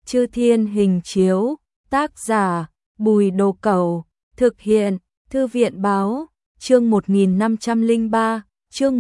Chư Thiên Hình Chiếu, tác giả Bùi Đồ Cẩu, thực hiện Thư viện Báo, chương 1503, chương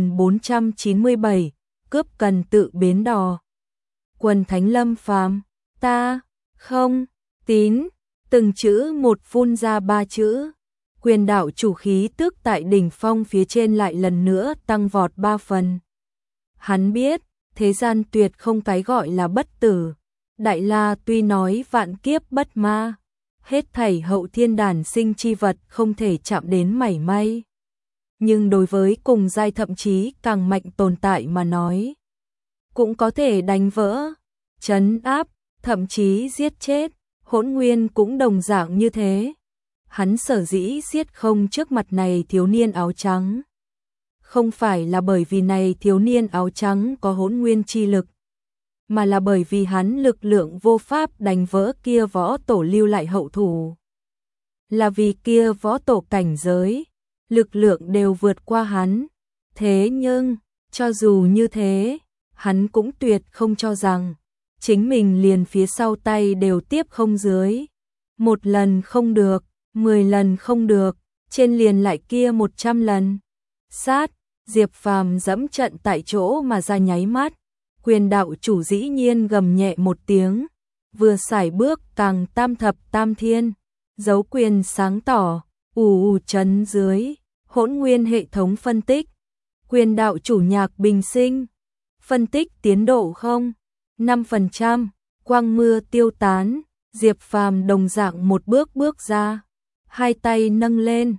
1497, cướp cần tự bến đò. Quần Thánh Lâm Phàm, ta không tín, từng chữ một phun ra ba chữ. Quyền đạo chủ khí tức tại đỉnh phong phía trên lại lần nữa tăng vọt 3 phần. Hắn biết, thế gian tuyệt không cái gọi là bất tử. Đại La tuy nói vạn kiếp bất ma, hết thảy hậu thiên đản sinh chi vật không thể chạm đến mảy may. Nhưng đối với cùng giai thậm chí càng mạnh tồn tại mà nói, cũng có thể đánh vỡ, trấn áp, thậm chí giết chết. Hỗn Nguyên cũng đồng dạng như thế. Hắn sở dĩ giết không trước mặt này thiếu niên áo trắng, không phải là bởi vì này thiếu niên áo trắng có hỗn nguyên chi lực, mà là bởi vì hắn lực lượng vô pháp đánh vỡ kia võ tổ lưu lại hậu thủ. Là vì kia võ tổ cảnh giới, lực lượng đều vượt qua hắn. Thế nhưng, cho dù như thế, hắn cũng tuyệt không cho rằng chính mình liền phía sau tay đều tiếp không dưới. 1 lần không được, 10 lần không được, trên liền lại kia 100 lần. Sát, Diệp Phàm dẫm trận tại chỗ mà ra nháy mắt. Quyền đạo chủ dĩ nhiên gầm nhẹ một tiếng, vừa sải bước càng tam thập tam thiên, dấu quyền sáng tỏ, chấn dưới, hỗn nguyên hệ thống phân tích. Quyền đạo chủ Nhạc Bình Sinh, phân tích tiến độ không? 5%, quang mưa tiêu tán, Diệp Phàm đồng dạng một bước bước ra, hai tay nâng lên,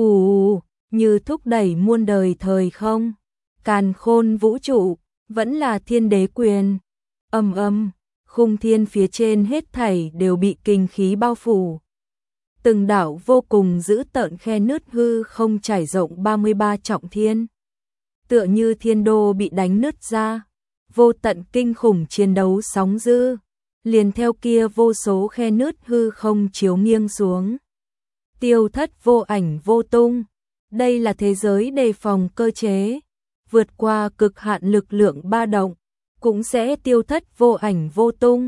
như thúc đẩy muôn đời thời không, càn khôn vũ trụ, vẫn là thiên đế quyền. Khung thiên phía trên hết thảy đều bị kinh khí bao phủ. Từng đảo vô cùng dữ tợn khe nứt hư không trải rộng 33 trọng thiên. Tựa như thiên đô bị đánh nứt ra, vô tận kinh khủng chiến đấu sóng dữ, liền theo kia vô số khe nứt hư không chiếu nghiêng xuống. Tiêu thất vô ảnh vô tung, đây là thế giới đề phòng cơ chế. Vượt qua cực hạn lực lượng ba động, cũng sẽ tiêu thất vô ảnh vô tung.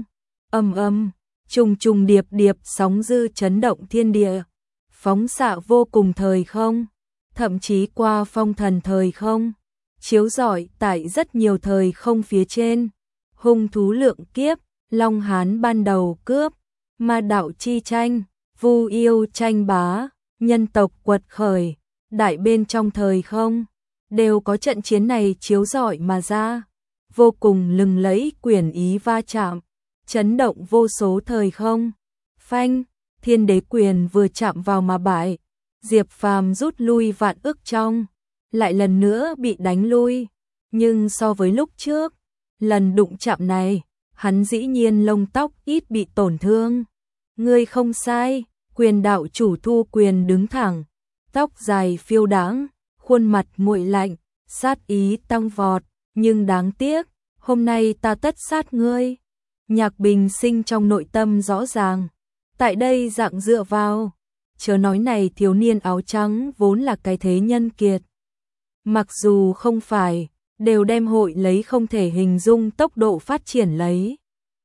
Trùng trùng điệp điệp sóng dư chấn động thiên địa, phóng xạ vô cùng thời không, thậm chí qua phong thần thời không, chiếu rọi tại rất nhiều thời không phía trên. Hung thú lượng kiếp, Long Hán ban đầu cướp, ma đạo chi tranh, vu yêu tranh bá, nhân tộc quật khởi, đại bên trong thời không, đều có trận chiến này chiếu rọi mà ra, vô cùng lừng lẫy quyền ý va chạm, chấn động vô số thời không. Phanh, thiên đế quyền vừa chạm vào mà bại, Diệp Phàm rút lui vạn ức trong, lại lần nữa bị đánh lui, nhưng so với lúc trước, lần đụng chạm này, hắn dĩ nhiên lông tóc ít bị tổn thương. Ngươi không sai, quyền đạo chủ thu quyền đứng thẳng, tóc dài phiêu đãng, khuôn mặt nguội lạnh, sát ý tăng vọt, nhưng đáng tiếc, hôm nay ta tất sát ngươi. Nhạc Bình Sinh trong nội tâm rõ ràng, tại đây dạng dựa vào, chớ nói này thiếu niên áo trắng vốn là cái thế nhân kiệt. Mặc dù không phải, đều đem hội lấy không thể hình dung tốc độ phát triển lấy.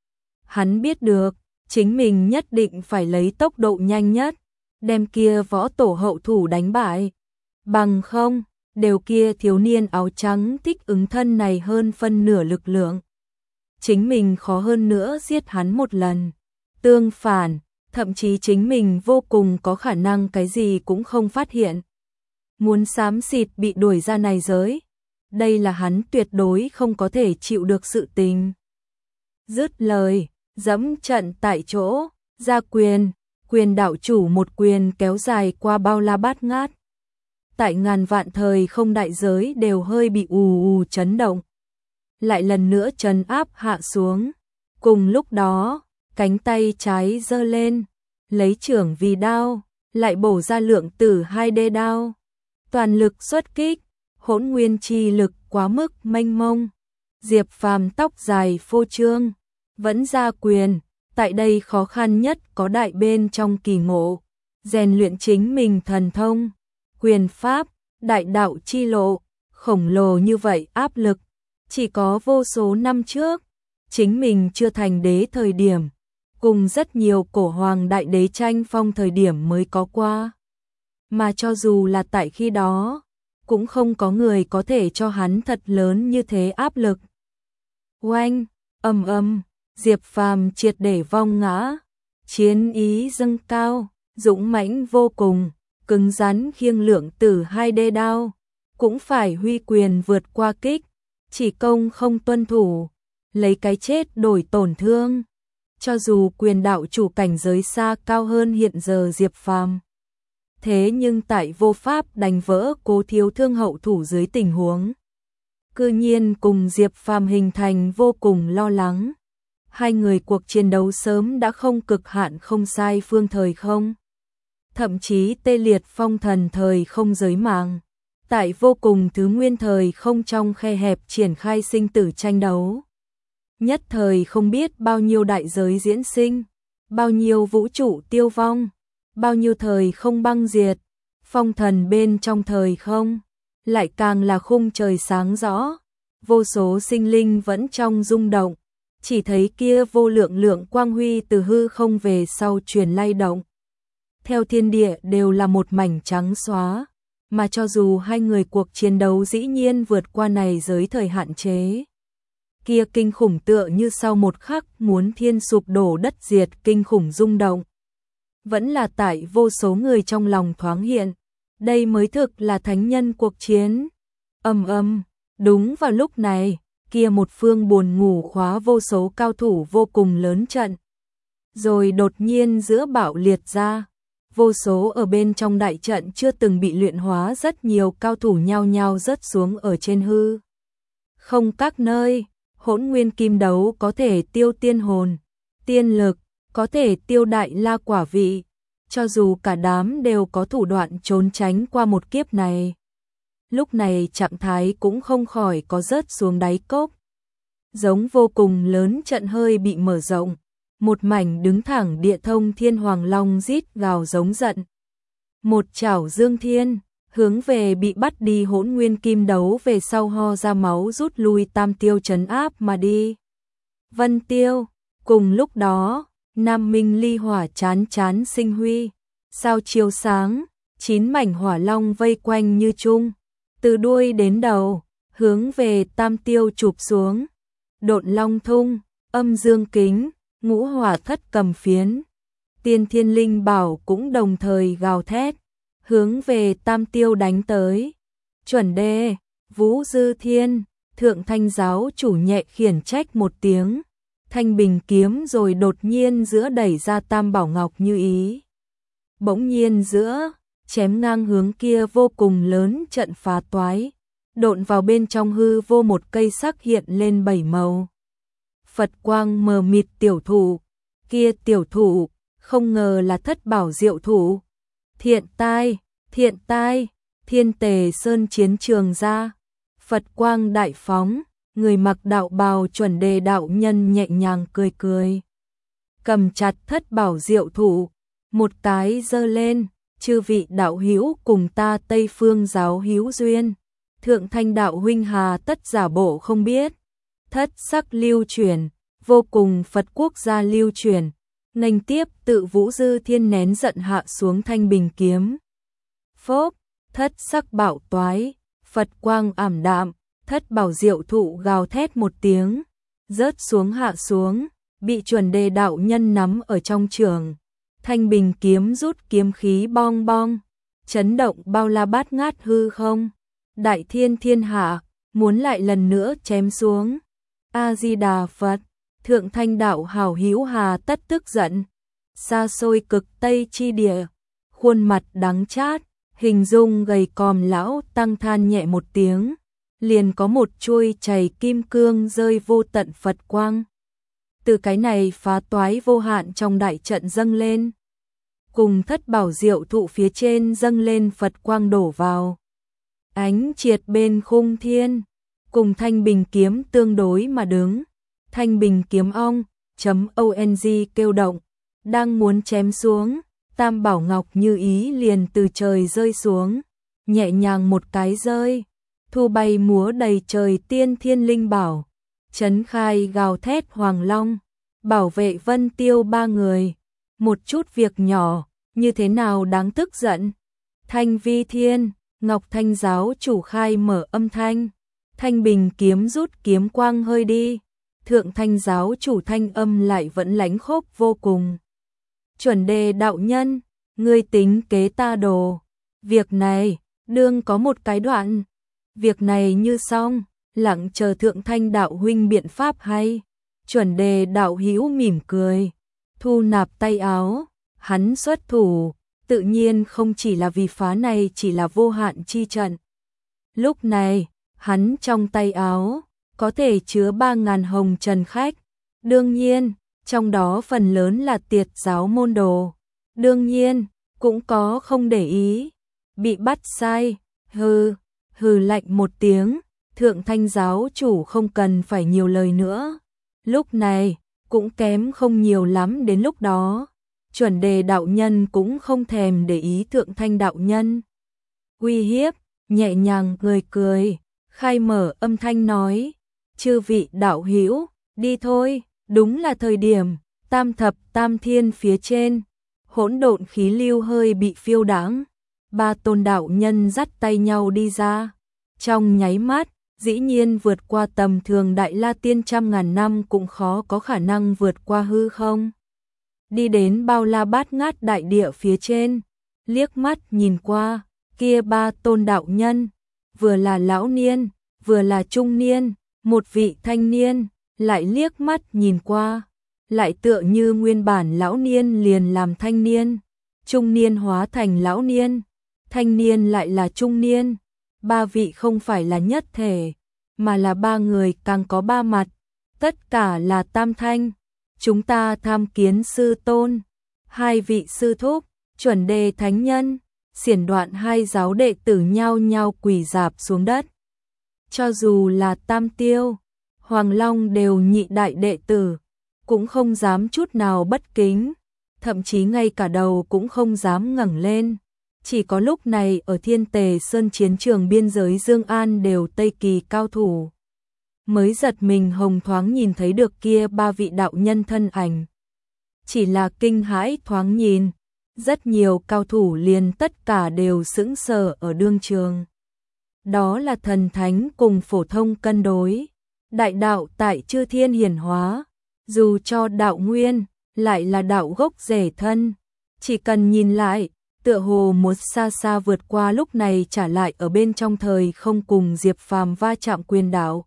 Hắn biết được, chính mình nhất định phải lấy tốc độ nhanh nhất, đem kia võ tổ hậu thủ đánh bại. Bằng không, đều kia thiếu niên áo trắng thích ứng thân này hơn phân nửa lực lượng. Chính mình khó hơn nữa giết hắn một lần. Tương phản, thậm chí chính mình vô cùng có khả năng cái gì cũng không phát hiện. Muốn xám xịt bị đuổi ra này giới, đây là hắn tuyệt đối không có thể chịu được sự tình. Dứt lời, dẫm trận tại chỗ, ra quyền, quyền đạo chủ một quyền kéo dài qua bao la bát ngát. Tại ngàn vạn thời không đại giới đều hơi bị chấn động. Lại lần nữa trấn áp hạ xuống. Cùng lúc đó, cánh tay trái giơ lên, lấy chưởng vì đao, lại bổ ra lượng tử 2D đao. Toàn lực xuất kích, hỗn nguyên chi lực quá mức mênh mông. Diệp Phàm tóc dài phô trương, vẫn ra quyền, tại đây khó khăn nhất có đại bên trong kỳ ngộ, rèn luyện chính mình thần thông, quyền pháp, đại đạo chi lộ, khổng lồ như vậy áp lực, chỉ có vô số năm trước, chính mình chưa thành đế thời điểm, cùng rất nhiều cổ hoàng đại đế tranh phong thời điểm mới có qua. Mà cho dù là tại khi đó, cũng không có người có thể cho hắn thật lớn như thế áp lực. Oanh, Diệp Phàm triệt để vong ngã, chiến ý dâng cao, dũng mãnh vô cùng, cứng rắn khiêng lượng tử 2D đao, cũng phải huy quyền vượt qua kích, chỉ công không tuân thủ, lấy cái chết đổi tổn thương. Cho dù quyền đạo chủ cảnh giới xa cao hơn hiện giờ Diệp Phàm, thế nhưng tại vô pháp đánh vỡ Cố Thiếu Thương hậu thủ dưới tình huống, cư nhiên cùng Diệp Phàm hình thành vô cùng lo lắng. Hai người cuộc chiến đấu sớm đã không cực hạn không sai phương thời không, thậm chí tê liệt phong thần thời không giới mạng, tại vô cùng thứ nguyên thời không trong khe hẹp triển khai sinh tử tranh đấu. Nhất thời không biết bao nhiêu đại giới diễn sinh, bao nhiêu vũ trụ tiêu vong, bao nhiêu thời không băng diệt, phong thần bên trong thời không, lại càng là khung trời sáng rõ, vô số sinh linh vẫn trong rung động, chỉ thấy kia vô lượng lượng quang huy từ hư không về sau truyền lay động. Theo thiên địa đều là một mảnh trắng xóa, mà cho dù hai người cuộc chiến đấu dĩ nhiên vượt qua này giới thời hạn chế. Kia kinh khủng tựa như sau một khắc muốn thiên sụp đổ đất diệt kinh khủng rung động. Vẫn là tại vô số người trong lòng thoáng hiện, đây mới thực là thánh nhân cuộc chiến. Đúng vào lúc này, kia một phương buồn ngủ khóa vô số cao thủ vô cùng lớn trận. Rồi đột nhiên giữa bạo liệt ra, vô số ở bên trong đại trận chưa từng bị luyện hóa rất nhiều cao thủ nhao nhao rớt xuống ở trên hư. Không các nơi, hỗn nguyên kim đấu có thể tiêu tiên hồn, tiên lực, có thể tiêu đại la quả vị, cho dù cả đám đều có thủ đoạn trốn tránh qua một kiếp này. Lúc này trạng thái cũng không khỏi có rớt xuống đáy cốc. Giống vô cùng lớn trận hơi bị mở rộng, một mảnh đứng thẳng địa thông thiên hoàng long rít gào giống giận. Một chảo dương thiên, hướng về bị bắt đi hỗn nguyên kim đấu về sau ho ra máu rút lui tam tiêu trấn áp mà đi. Vân tiêu, cùng lúc đó, Nam Minh ly hỏa chán chán sinh huy, sao chiếu sáng, 9 mảnh hỏa long vây quanh như chung, từ đuôi đến đầu, hướng về tam tiêu chụp xuống. Độn long thung, âm dương kính, ngũ hỏa thất cầm phiến, tiên thiên linh bảo cũng đồng thời gào thét, hướng về tam tiêu đánh tới. Chuẩn đê, Vũ Dư Thiên, Thượng Thanh giáo chủ nhẹ khiển trách một tiếng, thanh bình kiếm rồi đột nhiên giữa đẩy ra tam bảo ngọc như ý. Bỗng nhiên giữa, chém ngang hướng kia vô cùng lớn trận phá toái, độn vào bên trong hư vô một cây sắc hiện lên 7 màu. Phật quang mờ mịt tiểu thụ, kia tiểu thụ, không ngờ là thất bảo diệu thụ. Thiện tai, thiên tề sơn chiến trường ra, Phật quang đại phóng, người mặc đạo bào chuẩn đề đạo nhân nhẹ nhàng cười cười. Cầm chặt thất bảo diệu thụ, một cái giơ lên, chư vị đạo hữu cùng ta Tây Phương giáo hữu duyên. Thượng Thanh đạo huynh hà tất giả bộ không biết. Thất sắc lưu truyền, vô cùng Phật quốc gia lưu truyền. Nghênh tiếp tự Vũ Dư Thiên nén giận hạ xuống thanh bình kiếm. Phốp, thất sắc bạo toái, Phật quang ảm đạm, thất bảo diệu thụ gào thét một tiếng, rớt xuống hạ xuống, bị chuẩn đề đạo nhân nắm ở trong trường. Thanh bình kiếm rút kiếm khí bong bong, chấn động bao la bát ngát hư không. Đại thiên thiên hạ, muốn lại lần nữa chém xuống. A-di-đà Phật, Thượng Thanh đạo hảo hữu hà tất tức giận. Xa xôi cực Tây chi địa, khuôn mặt đắng chát, hình dung gầy còm lão tăng than nhẹ một tiếng, liền có một chuôi chày kim cương rơi vô tận Phật quang. Từ cái này phá toái vô hạn trong đại trận dâng lên, cùng thất bảo diệu thụ phía trên dâng lên Phật quang đổ vào. Ánh triệt bên khung thiên, cùng thanh bình kiếm tương đối mà đứng. Thanh bình kiếm ong kêu động, đang muốn chém xuống, tam bảo ngọc như ý liền từ trời rơi xuống, nhẹ nhàng một cái rơi, thu bay múa đầy trời tiên thiên linh bảo, Trấn Khai gào thét Hoàng Long, bảo vệ Vân Tiêu ba người, một chút việc nhỏ, như thế nào đáng tức giận. Thanh Vi Thiên, Ngọc Thanh giáo chủ khai mở âm thanh, Thanh Bình kiếm rút kiếm quang hơi đi, Thượng Thanh giáo chủ thanh âm lại vẫn lãnh khốc vô cùng. Chuẩn Đề đạo nhân, ngươi tính kế ta đồ, việc này, đương có một cái đoạn, việc này như xong, lặng chờ Thượng Thanh đạo huynh biện pháp hay. Chuẩn Đề đạo hữu mỉm cười, thu nạp tay áo, hắn xuất thủ, tự nhiên không chỉ là vì phá này chỉ là vô hạn chi trận. Lúc này, hắn trong tay áo, có thể chứa 3.000 hồng trần khách, đương nhiên, trong đó phần lớn là tiệt giáo môn đồ, đương nhiên, cũng có không để ý, bị bắt sai, hừ lạnh một tiếng, Thượng Thanh giáo chủ không cần phải nhiều lời nữa. Lúc này, cũng kém không nhiều lắm đến lúc đó. Chuẩn Đề đạo nhân cũng không thèm để ý Thượng Thanh đạo nhân. Uy hiếp, nhẹ nhàng cười, khai mở âm thanh nói, chư vị đạo hữu, đi thôi, đúng là thời điểm, tam thập tam thiên phía trên, hỗn độn khí lưu hơi bị phiêu đãng, ba tôn đạo nhân dắt tay nhau đi ra. Trong nháy mắt, dĩ nhiên vượt qua tầm thường Đại La Tiên 100.000 năm cũng khó có khả năng vượt qua hư không. Đi đến bao la bát ngát đại địa phía trên, liếc mắt nhìn qua, kia ba tôn đạo nhân, vừa là lão niên, vừa là trung niên, một vị thanh niên, lại liếc mắt nhìn qua, lại tựa như nguyên bản lão niên liền làm thanh niên, trung niên hóa thành lão niên, thanh niên lại là trung niên, ba vị không phải là nhất thể, mà là ba người càng có ba mặt, tất cả là tam thanh. Chúng ta tham kiến sư tôn, hai vị sư thúc, Chuẩn Đề thánh nhân, xiển đoạn hai giáo đệ tử nhao nhao quỳ rạp xuống đất. Cho dù là Tam Tiêu, Hoàng Long đều nhị đại đệ tử, cũng không dám chút nào bất kính, thậm chí ngay cả đầu cũng không dám ngẩng lên. Chỉ có lúc này ở Thiên Tề Sơn chiến trường biên giới Dương An đều Tây Kỳ cao thủ. Mới giật mình hồng thoáng nhìn thấy được kia ba vị đạo nhân thân ảnh. Chỉ là kinh hãi thoáng nhìn, rất nhiều cao thủ liền tất cả đều sững sờ ở đương trường. Đó là thần thánh cùng phổ thông cân đối, đại đạo tại chư thiên hiển hóa, dù cho đạo nguyên, lại là đạo gốc rễ thân, chỉ cần nhìn lại, tựa hồ một xa xa vượt qua lúc này trả lại ở bên trong thời không cùng Diệp Phàm va chạm quyền đạo.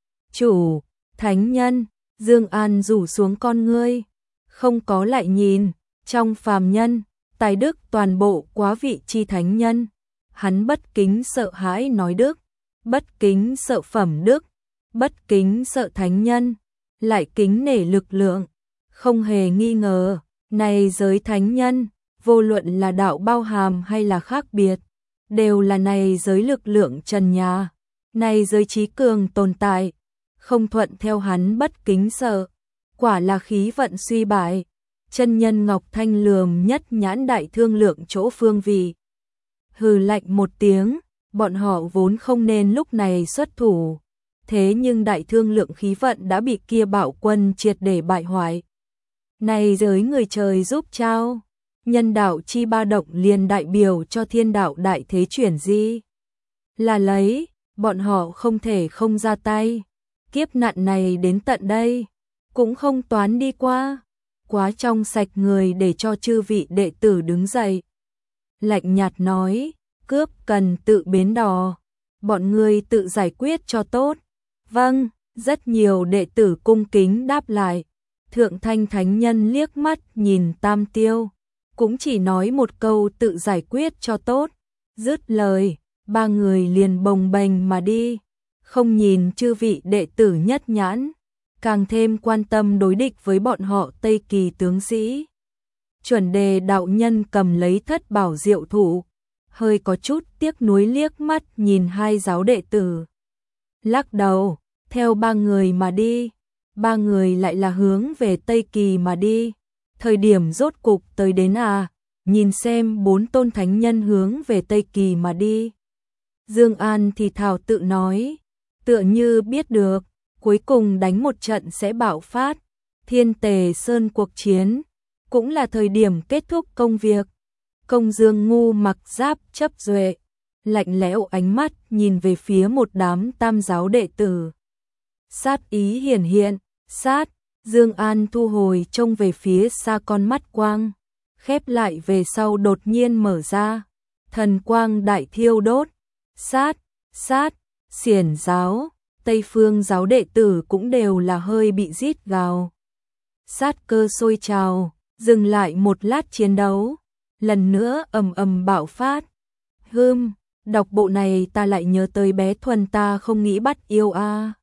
Chủ, thánh nhân, Dương An rủ xuống con ngươi, không có lại nhìn, trong phàm nhân, tài đức toàn bộ quá vị chi thánh nhân, hắn bất kính sợ hãi nói đức, bất kính sợ phẩm đức, bất kính sợ thánh nhân, lại kính nể lực lượng, không hề nghi ngờ, này giới thánh nhân, vô luận là đạo bao hàm hay là khác biệt, đều là này giới lực lượng trần nhà, này giới trí cường tồn tại. Không thuận theo hắn bất kính sợ, quả là khí vận suy bại. Chân nhân Ngọc Thanh lườm nhất nhãn đại thương lượng chỗ phương vị. Hừ lạnh một tiếng, bọn họ vốn không nên lúc này xuất thủ. Thế nhưng đại thương lượng khí vận đã bị kia bạo quân triệt để bại hoại. Này giới người trời giúp trao, nhân đạo chi ba động liền đại biểu cho thiên đạo đại thế chuyển di. Là lấy, bọn họ không thể không ra tay. Kiếp nạn này đến tận đây, cũng không toán đi qua, quá trong sạch người để cho chư vị đệ tử đứng dậy. Lạnh nhạt nói, cướp cần tự bến đò, bọn ngươi tự giải quyết cho tốt. Vâng, rất nhiều đệ tử cung kính đáp lại. Thượng Thanh thánh nhân liếc mắt nhìn Tam Tiêu, cũng chỉ nói một câu tự giải quyết cho tốt. Dứt lời, ba người liền bồng bềnh mà đi. Không nhìn chư vị đệ tử nhất nhãn, càng thêm quan tâm đối địch với bọn họ Tây Kỳ tướng sĩ. Chuẩn Đề đạo nhân cầm lấy thất bảo diệu thủ, hơi có chút tiếc nuối liếc mắt nhìn hai giáo đệ tử. Lắc đầu, theo ba người mà đi, ba người lại là hướng về Tây Kỳ mà đi. Thời điểm rốt cục tới đến nhìn xem bốn tôn thánh nhân hướng về Tây Kỳ mà đi. Dương An thì thào tự nói, tựa như biết được, cuối cùng đánh một trận sẽ bạo phát. Thiên Tề Sơn cuộc chiến, cũng là thời điểm kết thúc công việc. Công Dương Ngu mặc giáp chấp duệ, lạnh lẽo ánh mắt nhìn về phía một đám tam giáo đệ tử. Sát ý hiển hiện, sát, Dương An thu hồi trông về phía xa con mắt quang, khép lại về sau đột nhiên mở ra, thần quang đại thiêu đốt, sát, xiển giáo, Tây Phương giáo đệ tử cũng đều là hơi bị rít gào. Sát cơ sôi trào, dừng lại một lát chiến đấu, lần nữa ầm ầm bạo phát. Đọc bộ này ta lại nhớ tới bé Thuần ta không nghĩ bắt yêu a.